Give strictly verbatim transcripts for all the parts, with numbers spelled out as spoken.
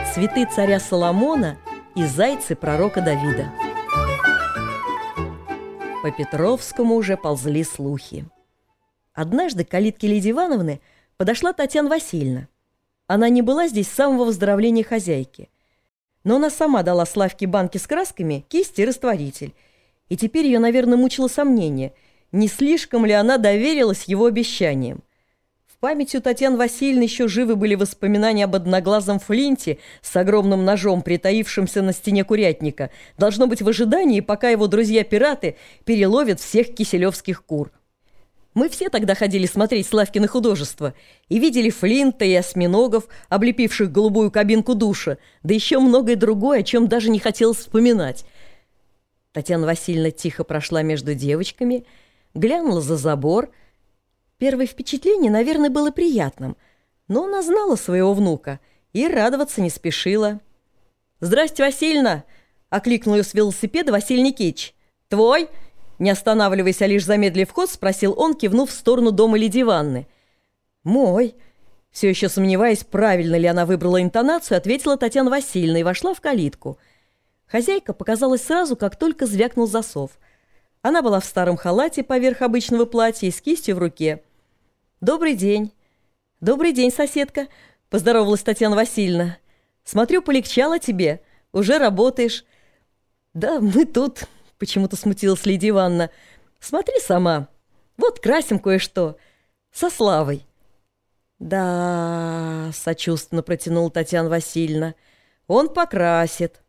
цветы царя Соломона и зайцы пророка Давида. По Петровскому уже ползли слухи. Однажды к калитке Лидии Ивановны подошла Татьяна Васильевна. Она не была здесь с самого выздоровления хозяйки. Но она сама дала Славке банки с красками, кисть и растворитель. И теперь ее, наверное, мучило сомнение, не слишком ли она доверилась его обещаниям. В памяти у Татьяны Васильевны еще живы были воспоминания об одноглазом Флинте с огромным ножом, притаившимся на стене курятника, должно быть в ожидании, пока его друзья-пираты переловят всех киселевских кур. Мы все тогда ходили смотреть Славкины художества и видели Флинта и осьминогов, облепивших голубую кабинку душа, да еще многое другое, о чем даже не хотелось вспоминать. Татьяна Васильевна тихо прошла между девочками, глянула за забор. Первое впечатление, наверное, было приятным, но она знала своего внука и радоваться не спешила. «Здрасте, Васильевна!» — окликнул ее с велосипеда Василий Никитич. «Твой?» Не останавливаясь, а лишь замедлив ход, спросил он, кивнув в сторону дома Лидии Ивановны. «Мой!» Все еще сомневаясь, правильно ли она выбрала интонацию, ответила Татьяна Васильевна и вошла в калитку. Хозяйка показалась сразу, как только звякнул засов. Она была в старом халате поверх обычного платья и с кистью в руке. «Добрый день!» «Добрый день, соседка!» — поздоровалась Татьяна Васильевна. «Смотрю, полегчало тебе. Уже работаешь». «Да, мы тут...» — почему-то смутилась Лидия Ивановна. «Смотри сама. Вот красим кое-что. Со Славой». «Да...» — сочувственно протянула Татьяна Васильевна. «Он покрасит».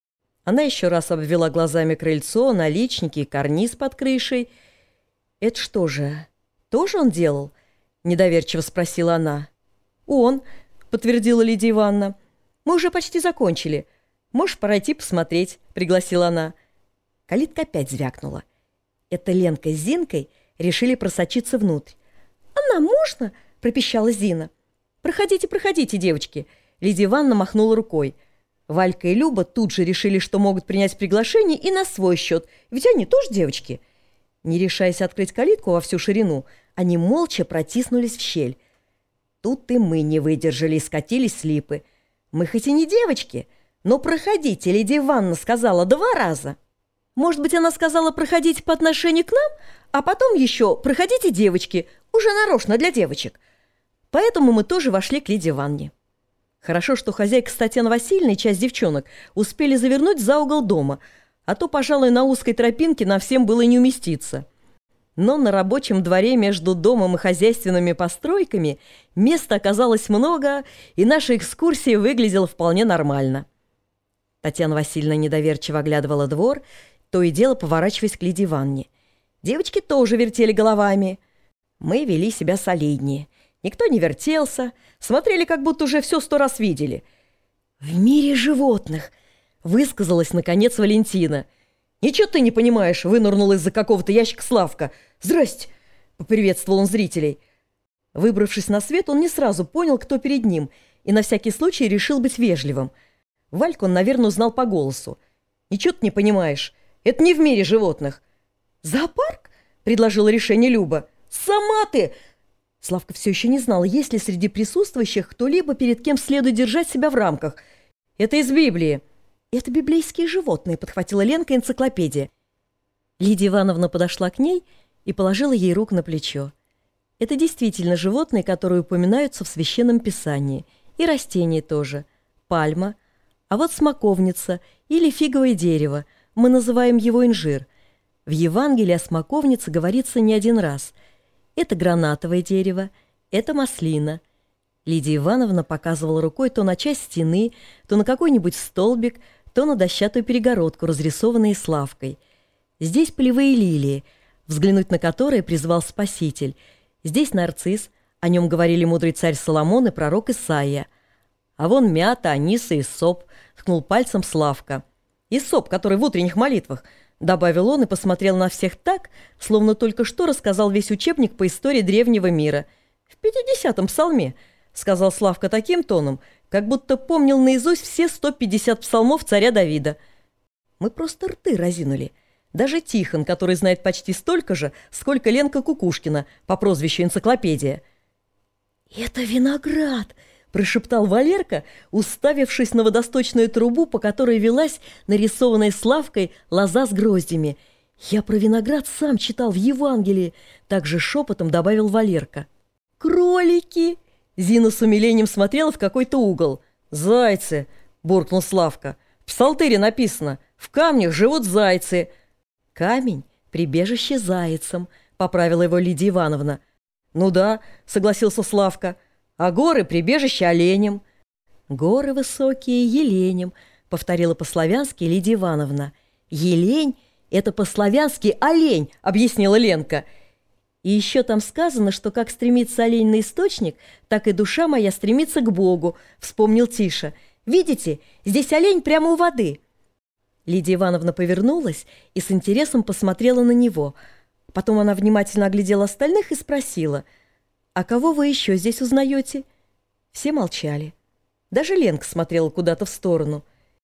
Она еще раз обвела глазами крыльцо, наличники и карниз под крышей. «Это что же, тоже он делал?» — недоверчиво спросила она. «Он», — подтвердила Лидия Ивановна. «Мы уже почти закончили. Можешь пройти посмотреть», — пригласила она. Калитка опять звякнула. Это Ленка с Зинкой решили просочиться внутрь. «А нам можно?» — пропищала Зина. «Проходите, проходите, девочки», — Лидия Ивановна махнула рукой. Валька и Люба тут же решили, что могут принять приглашение и на свой счет, ведь они тоже девочки. Не решаясь открыть калитку во всю ширину, они молча протиснулись в щель. Тут и мы не выдержали и скатились с липы. Мы хоть и не девочки, но проходите, Лидия Ивановна сказала два раза. Может быть, она сказала проходите по отношению к нам, а потом еще проходите, девочки, уже нарочно для девочек. Поэтому мы тоже вошли к Лидии Ивановне. Хорошо, что хозяйка с Татьяной Васильевной и часть девчонок успели завернуть за угол дома, а то, пожалуй, на узкой тропинке нам всем было не уместиться. Но на рабочем дворе между домом и хозяйственными постройками места оказалось много, и наша экскурсия выглядела вполне нормально. Татьяна Васильевна недоверчиво оглядывала двор, то и дело поворачиваясь к Лидии Ивановне. Девочки тоже вертели головами. Мы вели себя солиднее. Никто не вертелся, смотрели, как будто уже все сто раз видели. «В мире животных!» — высказалась, наконец, Валентина. «Ничего ты не понимаешь!» — вынырнул из-за какого-то ящика Славка. «Здрасте!» — поприветствовал он зрителей. Выбравшись на свет, он не сразу понял, кто перед ним, и на всякий случай решил быть вежливым. Вальку он, наверное, узнал по голосу. «Ничего ты не понимаешь! Это не в мире животных!» «Зоопарк?» — предложила решение Люба. «Сама ты!» Славка все еще не знал, есть ли среди присутствующих кто-либо, перед кем следует держать себя в рамках. «Это из Библии». «Это библейские животные», — подхватила Ленка энциклопедия. Лидия Ивановна подошла к ней и положила ей руку на плечо. Это действительно животные, которые упоминаются в Священном Писании. И растения тоже. Пальма. А вот смоковница или фиговое дерево. Мы называем его инжир. В Евангелии о смоковнице говорится не один раз. Это гранатовое дерево, это маслина. Лидия Ивановна показывала рукой то на часть стены, то на какой-нибудь столбик, то на дощатую перегородку, разрисованную Славкой. Здесь полевые лилии, взглянуть на которые призвал Спаситель. Здесь нарцисс, о нем говорили мудрый царь Соломон и пророк Исаия. А вон мята, аниса и иссоп, ткнул пальцем Славка. Иссоп, который в утренних молитвах, добавил он и посмотрел на всех так, словно только что рассказал весь учебник по истории древнего мира. «В пятидесятом псалме», — сказал Славка таким тоном, как будто помнил наизусть все сто пятьдесят псалмов царя Давида. Мы просто рты разинули. Даже Тихон, который знает почти столько же, сколько Ленка Кукушкина по прозвищу Энциклопедия. «Это виноград!» – прошептал Валерка, уставившись на водосточную трубу, по которой велась нарисованная Славкой лоза с гроздями. «Я про виноград сам читал в Евангелии», – также шепотом добавил Валерка. «Кролики!» – Зина с умилением смотрела в какой-то угол. «Зайцы!» – буркнул Славка. «В псалтыре написано: в камнях живут зайцы». «Камень – прибежище зайцам», – поправила его Лидия Ивановна. «Ну да», – согласился Славка. «А горы – прибежище оленям». «Горы высокие еленем», – повторила по-славянски Лидия Ивановна. «Елень – это по-славянски олень», – объяснила Ленка. «И еще там сказано, что как стремится олень на источник, так и душа моя стремится к Богу», – вспомнил Тиша. «Видите, здесь олень прямо у воды». Лидия Ивановна повернулась и с интересом посмотрела на него. Потом она внимательно оглядела остальных и спросила: «А кого вы еще здесь узнаете?» Все молчали. Даже Ленка смотрела куда-то в сторону.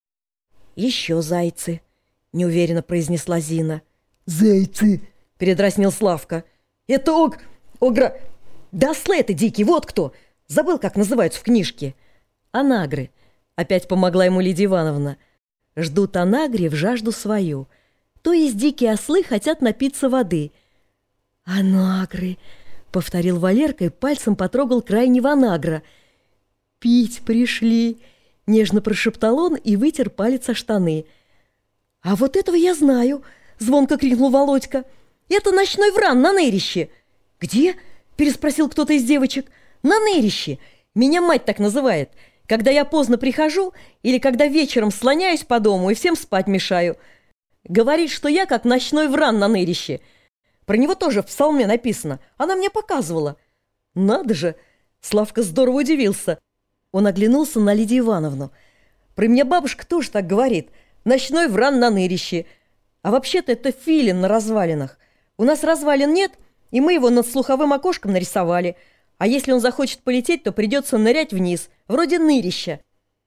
«Еще зайцы», — неуверенно произнесла Зина. «Зайцы», — передразнил Славка. «Это ог... огра... Да ослы это дикий, вот кто! Забыл, как называются в книжке». «Анагры», — опять помогла ему Лидия Ивановна. «Ждут анагри в жажду свою. То есть дикие ослы хотят напиться воды». «Анагры», — повторил Валерка и пальцем потрогал крайнего анагра. «Пить пришли», — нежно прошептал он и вытер палец о штаны. «А вот этого я знаю», — звонко крикнул Володька. «Это ночной вран на Нерище». «Где?» — переспросил кто-то из девочек. «На Нерище. Меня мать так называет. Когда я поздно прихожу или когда вечером слоняюсь по дому и всем спать мешаю. Говорит, что я как ночной вран на Нерище. Про него тоже в псалме написано. Она мне показывала». «Надо же!» — Славка здорово удивился. Он оглянулся на Лидию Ивановну. «Про меня бабушка тоже так говорит. Ночной вран на Нерище. А вообще-то это филин на развалинах. У нас развалин нет, и мы его над слуховым окошком нарисовали. А если он захочет полететь, то придется нырять вниз, вроде нырища».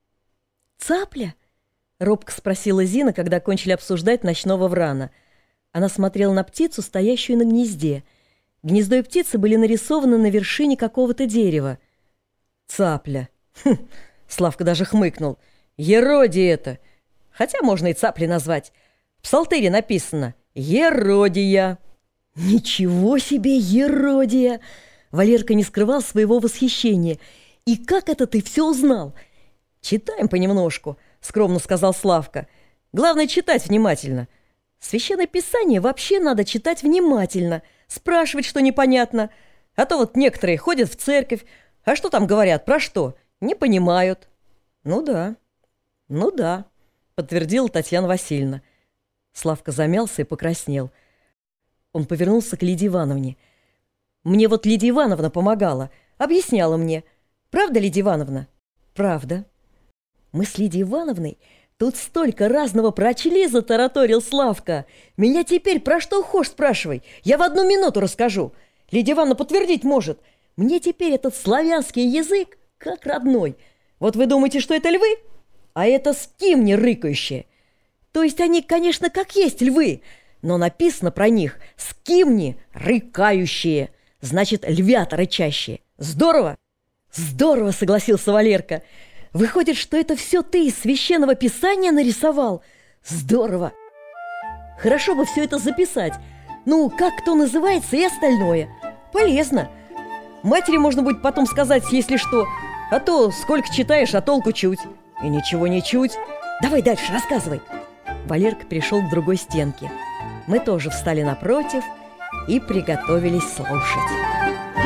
«Цапля?» — робко спросила Зина, когда кончили обсуждать ночного врана. Она смотрела на птицу, стоящую на гнезде. Гнездо и птицы были нарисованы на вершине какого-то дерева. «Цапля!» Хм, Славка даже хмыкнул. «Еродия это! Хотя можно и цаплей назвать. В псалтыре написано «Еродия». «Ничего себе, Еродия!» Валерка не скрывал своего восхищения. «И как это ты все узнал?» «Читаем понемножку», — скромно сказал Славка. «Главное, читать внимательно. Священное Писание вообще надо читать внимательно, спрашивать, что непонятно. А то вот некоторые ходят в церковь, а что там говорят, про что? Не понимают». «Ну да, ну да», — подтвердила Татьяна Васильевна. Славка замялся и покраснел. Он повернулся к Лидии Ивановне. «Мне вот Лидия Ивановна помогала, объясняла мне. Правда, Лидия Ивановна?» «Правда». «Мы с Лидией Ивановной тут столько разного прочли», — затараторил Славка. «Меня теперь про что хошь спрашивай, я в одну минуту расскажу. Лидия Ивановна подтвердить может. Мне теперь этот славянский язык как родной. Вот вы думаете, что это львы? А это скимни рыкающие. То есть они, конечно, как есть львы, но написано про них скимни рыкающие. Значит, львята рычащие. Здорово?» «Здорово», — согласился Валерка. «Выходит, что это все ты из священного писания нарисовал? Здорово! Хорошо бы все это записать. Ну, как кто называется и остальное. Полезно. Матери можно будет потом сказать, если что. А то сколько читаешь, а толку чуть. И ничего не чуть. Давай дальше, рассказывай». Валерка перешел к другой стенке. Мы тоже встали напротив и приготовились слушать.